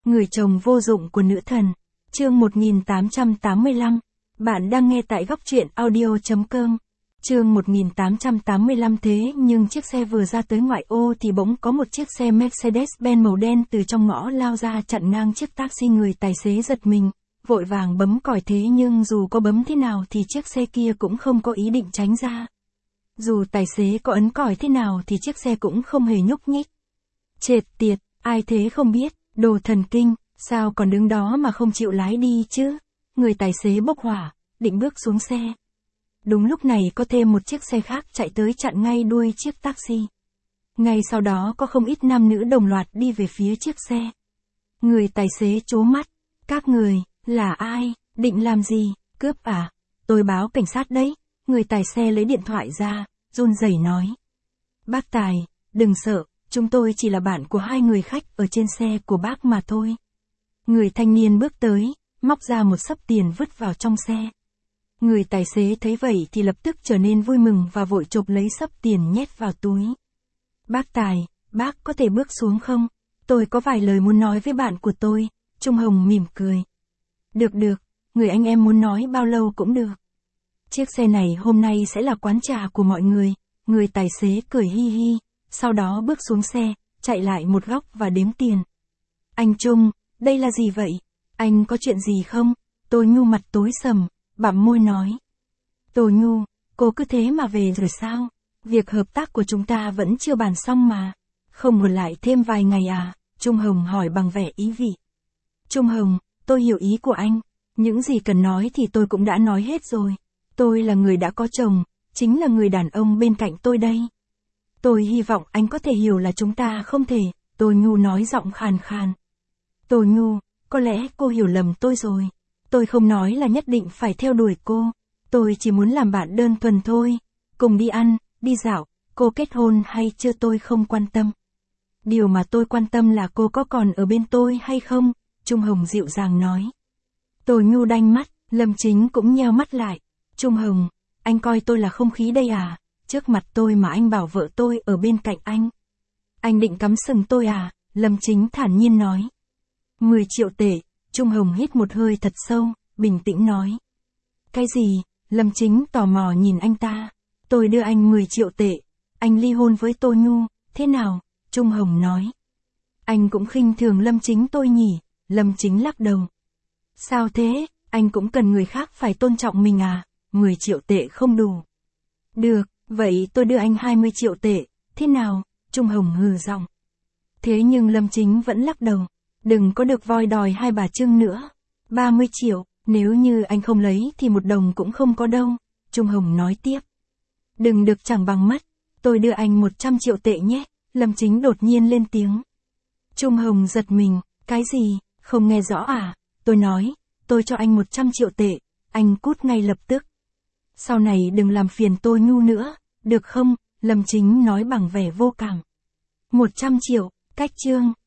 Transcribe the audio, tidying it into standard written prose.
Người chồng vô dụng của nữ thần. Chương 1885. Bạn đang nghe tại góc truyện audio.com. Chương 1885. Thế nhưng chiếc xe vừa ra tới ngoại ô thì bỗng có một chiếc xe Mercedes-Benz màu đen từ trong ngõ lao ra chặn ngang chiếc taxi. Người tài xế giật mình, vội vàng bấm còi, thế nhưng dù có bấm thế nào thì chiếc xe kia cũng không có ý định tránh ra. Dù tài xế có ấn còi thế nào thì chiếc xe cũng không hề nhúc nhích. Trệt tiệt, ai thế không biết, đồ thần kinh, sao còn đứng đó mà không chịu lái đi chứ? Người tài xế bốc hỏa, định bước xuống xe. Đúng lúc này có thêm một chiếc xe khác chạy tới chặn ngay đuôi chiếc taxi. Ngay sau đó có không ít nam nữ đồng loạt đi về phía chiếc xe. Người tài xế trố mắt, các người, là ai, định làm gì, cướp à? Tôi báo cảnh sát đấy. Người tài xe lấy điện thoại ra, run rẩy nói. Bác Tài, đừng sợ, chúng tôi chỉ là bạn của hai người khách ở trên xe của bác mà thôi. Người thanh niên bước tới, móc ra một xấp tiền vứt vào trong xe. Người tài xế thấy vậy thì lập tức trở nên vui mừng và vội chộp lấy xấp tiền nhét vào túi. Bác Tài, bác có thể bước xuống không? Tôi có vài lời muốn nói với bạn của tôi. Trung Hồng mỉm cười. Được, người anh em muốn nói bao lâu cũng được. Chiếc xe này hôm nay sẽ là quán trà của mọi người. Người tài xế cười hi hi, sau đó bước xuống xe, chạy lại một góc và đếm tiền. Anh Trung, đây là gì vậy? Anh có chuyện gì không? Tô Nhu mặt tối sầm, bặm môi nói. Tô Nhu, cô cứ thế mà về rồi sao? Việc hợp tác của chúng ta vẫn chưa bàn xong mà. Không ở lại thêm vài ngày à? Trung Hồng hỏi bằng vẻ ý vị. Trung Hồng, tôi hiểu ý của anh. Những gì cần nói thì tôi cũng đã nói hết rồi. Tôi là người đã có chồng, chính là người đàn ông bên cạnh tôi đây. Tôi hy vọng anh có thể hiểu là chúng ta không thể, Tô Nhu nói giọng khàn khàn. Tô Nhu, có lẽ cô hiểu lầm tôi rồi. Tôi không nói là nhất định phải theo đuổi cô. Tôi chỉ muốn làm bạn đơn thuần thôi. Cùng đi ăn, đi dạo, cô kết hôn hay chưa tôi không quan tâm. Điều mà tôi quan tâm là cô có còn ở bên tôi hay không, Trung Hồng dịu dàng nói. Tô Nhu đanh mắt, Lâm Chính cũng nheo mắt lại. Trung Hồng, anh coi tôi là không khí đây à? Trước mặt tôi mà anh bảo vợ tôi ở bên cạnh anh. Anh định cắm sừng tôi à? Lâm Chính thản nhiên nói. 10 triệu tệ, Trung Hồng hít một hơi thật sâu, bình tĩnh nói. Cái gì? Lâm Chính tò mò nhìn anh ta. Tôi đưa anh 10 triệu tệ, anh ly hôn với Tô Nhu, thế nào? Trung Hồng nói. Anh cũng khinh thường Lâm Chính tôi nhỉ? Lâm Chính lắc đầu. Sao thế? Anh cũng cần người khác phải tôn trọng mình à? 10 triệu tệ không đủ. Được, vậy tôi đưa anh 20 triệu tệ, thế nào? Trung Hồng hừ giọng. Thế nhưng Lâm Chính vẫn lắc đầu. Đừng có được voi đòi hai bà Trưng nữa. 30 triệu, nếu như anh không lấy thì một đồng cũng không có đâu. Trung Hồng nói tiếp. Đừng được chẳng bằng mắt, tôi đưa anh 100 triệu tệ nhé. Lâm Chính đột nhiên lên tiếng. Trung Hồng giật mình, cái gì, không nghe rõ à? Tôi nói, tôi cho anh 100 triệu tệ, anh cút ngay lập tức. Sau này đừng làm phiền Tô Nhu nữa, được không? Lâm Chính nói bằng vẻ vô cảm. 100 triệu, cách chương.